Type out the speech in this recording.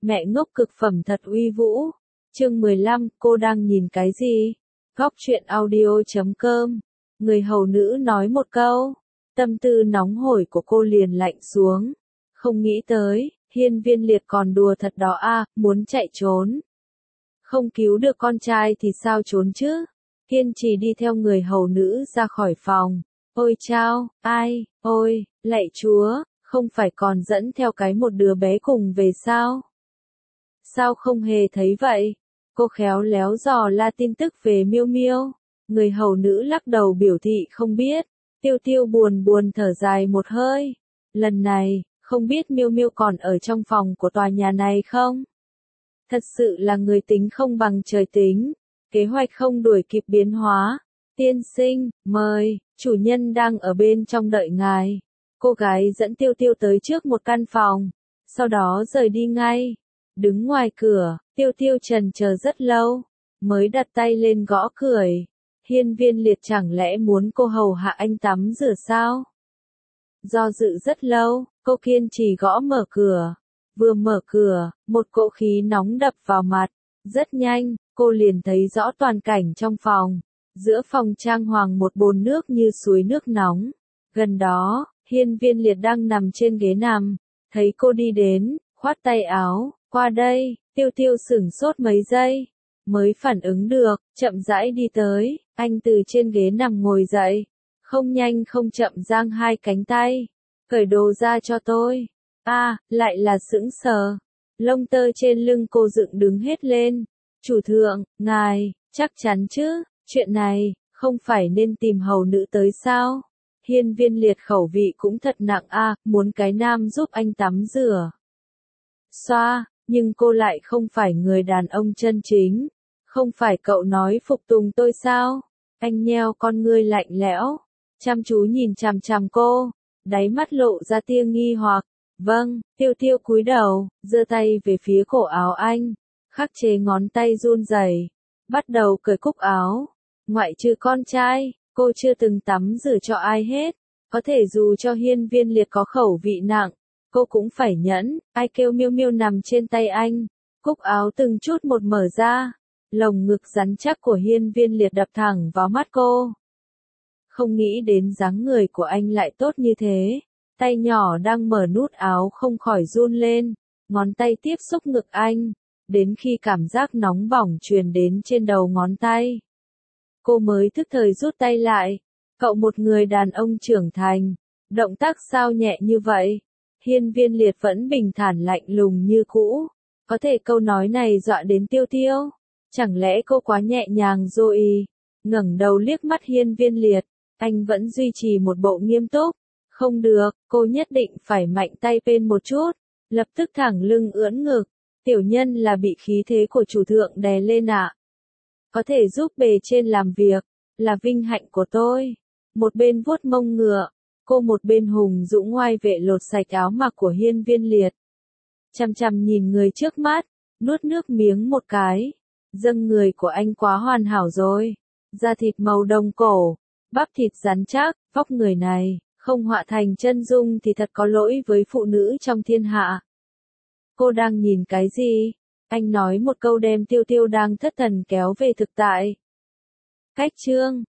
Mẹ ngốc cực phẩm thật uy vũ. Chương 15, cô đang nhìn cái gì? Góc truyện audio.com. Người hầu nữ nói một câu. Tâm tư nóng hổi của cô liền lạnh xuống. Không nghĩ tới, Hiên Viên Liệt còn đùa thật đó à, muốn chạy trốn. Không cứu được con trai thì sao trốn chứ? Kiên trì đi theo người hầu nữ ra khỏi phòng. Ôi chao, ai, ôi, lạy chúa, không phải còn dẫn theo cái một đứa bé cùng về sao? Sao không hề thấy vậy? Cô khéo léo dò la tin tức về Miêu Miêu. Người hầu nữ lắc đầu biểu thị không biết. Tiêu Tiêu buồn buồn thở dài một hơi. Lần này, không biết Miêu Miêu còn ở trong phòng của tòa nhà này không? Thật sự là người tính không bằng trời tính. Kế hoạch không đuổi kịp biến hóa. Tiên sinh, mời, chủ nhân đang ở bên trong đợi ngài. Cô gái dẫn Tiêu Tiêu tới trước một căn phòng. Sau đó rời đi ngay. Đứng ngoài cửa, Tiêu Tiêu trần chờ rất lâu. Mới đặt tay lên gõ cửa. Hiên Viên Liệt chẳng lẽ muốn cô hầu hạ anh tắm rửa sao? Do dự rất lâu, cô kiên trì gõ mở cửa. Vừa mở cửa, một cỗ khí nóng đập vào mặt. Rất nhanh, cô liền thấy rõ toàn cảnh trong phòng. Giữa phòng trang hoàng một bồn nước như suối nước nóng. Gần đó, Hiên Viên Liệt đang nằm trên ghế nằm. Thấy cô đi đến, khoát tay áo, qua đây. Tiêu Tiêu sửng sốt mấy giây. Mới phản ứng được, chậm rãi đi tới. Anh từ trên ghế nằm ngồi dậy. Không nhanh không chậm giang hai cánh tay. Cởi đồ ra cho tôi. Lại là sững sờ. Lông tơ trên lưng cô dựng đứng hết lên. Chủ thượng, ngài, chắc chắn chứ, chuyện này, không phải nên tìm hầu nữ tới sao? Hiên Viên Liệt khẩu vị cũng thật nặng muốn cái nam giúp anh tắm rửa. Xoa, nhưng cô lại không phải người đàn ông chân chính. Không phải cậu nói phục tùng tôi sao? Anh nheo con ngươi lạnh lẽo, chăm chú nhìn chằm chằm cô, đáy mắt lộ ra tia nghi hoặc. Vâng, Tiêu Tiêu cúi đầu, giơ tay về phía cổ áo anh, khắc chế ngón tay run rẩy, bắt đầu cởi cúc áo. Ngoại trừ con trai, cô chưa từng tắm rửa cho ai hết. Có thể dù cho Hiên Viên Liệt có khẩu vị nặng, cô cũng phải nhẫn. Ai kêu Miêu Miêu nằm trên tay anh, cúc áo từng chút một mở ra. Lồng ngực rắn chắc của Hiên Viên Liệt đập thẳng vào mắt cô. Không nghĩ đến dáng người của anh lại tốt như thế. Tay nhỏ đang mở nút áo không khỏi run lên. Ngón tay tiếp xúc ngực anh. Đến khi cảm giác nóng bỏng truyền đến trên đầu ngón tay. Cô mới thức thời rút tay lại. Cậu một người đàn ông trưởng thành. Động tác sao nhẹ như vậy? Hiên Viên Liệt vẫn bình thản lạnh lùng như cũ. Có thể câu nói này dọa đến Tiêu Tiêu. Chẳng lẽ cô quá nhẹ nhàng rồi? Ngẩng đầu liếc mắt Hiên Viên Liệt, anh vẫn duy trì một bộ nghiêm túc. Không được, cô nhất định phải mạnh tay bên một chút. Lập tức thẳng lưng ưỡn ngực. Tiểu nhân là bị khí thế của chủ thượng đè lên ạ. Có thể giúp bề trên làm việc, là vinh hạnh của tôi. Một bên vuốt mông ngựa, cô một bên hùng dũng ngoai vệ lột sạch áo mặc của Hiên Viên Liệt. Chằm chằm nhìn người trước mắt, nuốt nước miếng một cái. Dâng người của anh quá hoàn hảo rồi. Da thịt màu đồng cổ, bắp thịt rắn chắc, vóc người này, không họa thành chân dung thì thật có lỗi với phụ nữ trong thiên hạ. Cô đang nhìn cái gì? Anh nói một câu đem Tiêu Tiêu đang thất thần kéo về thực tại. Cách chương